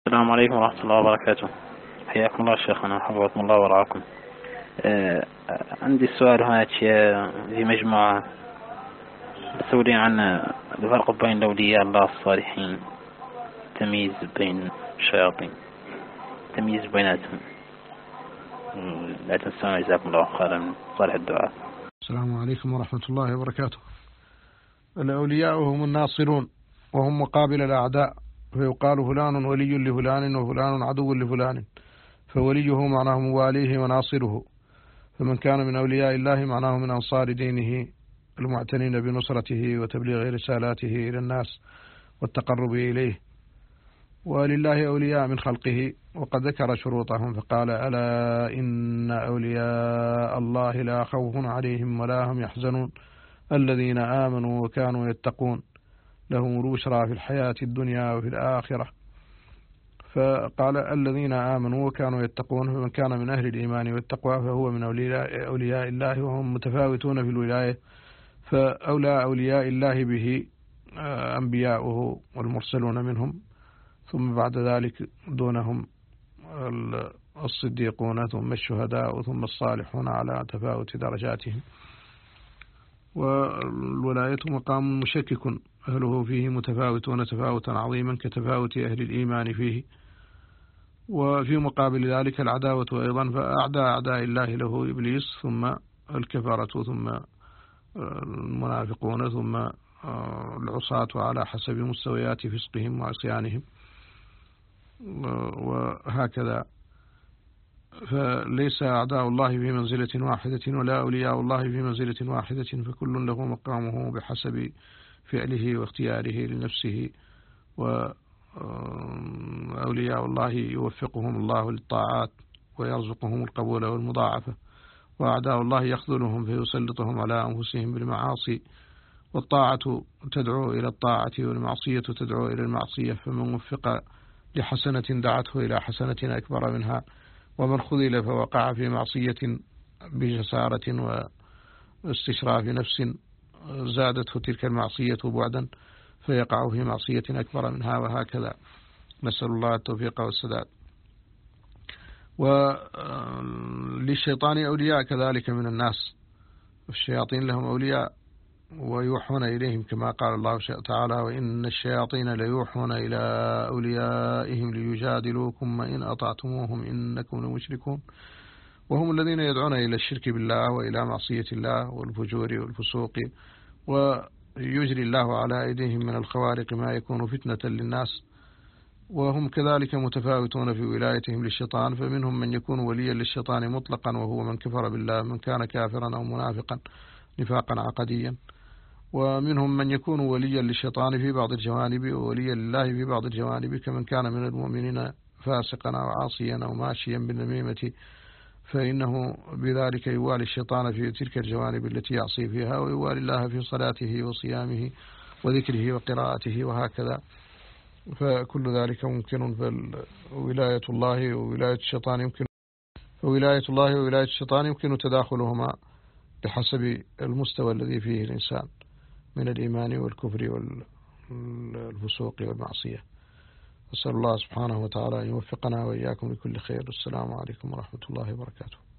السلام عليكم ورحمة الله وبركاته. حياكم الله شيخنا، حفظكم الله ورعاكم. عندي سؤال هناك في مجموعة تسولين عن الفرق بين أولياء الله الصالحين، تمييز بين الشياطين، تمييز بيناتهم. لا تنسون جزاكم الله خيرا صالح الدعاء. السلام عليكم ورحمة الله وبركاته. الأولياء هم الناصرون وهم مقابل الأعداء، فيقال فلان ولي لفلان وفلان عدو لفلان، فوليه معناه مواليه وناصره. فمن كان من أولياء الله معناه من أنصار دينه المعتنين بنصرته وتبليغ رسالاته إلى الناس والتقرب إليه. ولله أولياء من خلقه، وقد ذكر شروطهم فقال: ألا إن أولياء الله لا خوف عليهم ولا هم يحزنون الذين آمنوا وكانوا يتقون لهم البشرى في الحياة الدنيا وفي الآخرة. فقال الذين آمنوا وكانوا يتقون، فمن كان من أهل الإيمان والتقوى فهو من أولياء الله، وهم متفاوتون في الولاية. فأولى أولياء الله به أنبياؤه والمرسلون منهم، ثم بعد ذلك دونهم الصديقون، ثم الشهداء، ثم الصالحون على تفاوت درجاتهم. والولاية مقام مشكك أهله فيه متفاوتون تفاوتا عظيما كتفاوت أهل الإيمان فيه. وفي مقابل ذلك العداوة أيضا، فأعداء أعداء الله له إبليس، ثم الكفرة، ثم المنافقون، ثم العصاة على حسب مستويات فسقهم وعصيانهم، وهكذا. فليس أعداء الله في منزلة واحدة ولا أولياء الله في منزلة واحدة، فكل له مقامه بحسب فعله واختياره لنفسه. وأولياء الله يوفقهم الله للطاعات ويرزقهم القبول والمضاعفة، وأعداء الله يخذلهم فيسلطهم على أنفسهم بالمعاصي. والطاعة تدعو إلى الطاعة والمعصية تدعو إلى المعصية، فمن وفق لحسنة دعته إلى حسنة أكبر منها، ومن خذل فوقع في معصية بجسارة واستشراف نفس زادته تلك المعصية بعدا فيقع في معصية أكبر منها، وهكذا. نسأل الله التوفيق والسداد. وللشيطان أولياء كذلك من الناس، الشياطين لهم أولياء ويوحون إليهم كما قال الله تعالى: وإن الشياطين ليوحون إلى أوليائهم ليجادلوكم وإن أطعتموهم إنكم لمشركون. وهم الذين يدعون إلى الشرك بالله وإلى معصية الله والفجور والفسوق، ويجري الله على أيديهم من الخوارق ما يكون فتنة للناس. وهم كذلك متفاوتون في ولايتهم للشيطان، فمنهم من يكون وليا للشيطان مطلقا وهو من كفر بالله، من كان كافرا أو منافقا نفاقا عقديا. ومنهم من يكون وليا للشيطان في بعض الجوانب ووليا لله في بعض الجوانب، كمن كان من المؤمنين فاسقا أو عاصيا أو ماشيا بالنميمة، فإنه بذلك يوالي الشيطان في تلك الجوانب التي يعصي فيها، ويوالي الله في صلاته وصيامه وذكره وقراءته، وهكذا. فكل ذلك ممكن. فولاية الله وولاية الشيطان يمكن تداخلهما بحسب المستوى الذي فيه الإنسان من الإيمان والكفر والفسوق والمعصية. أسأل الله سبحانه وتعالى أن يوفقنا وإياكم لكل خير. السلام عليكم ورحمة الله وبركاته.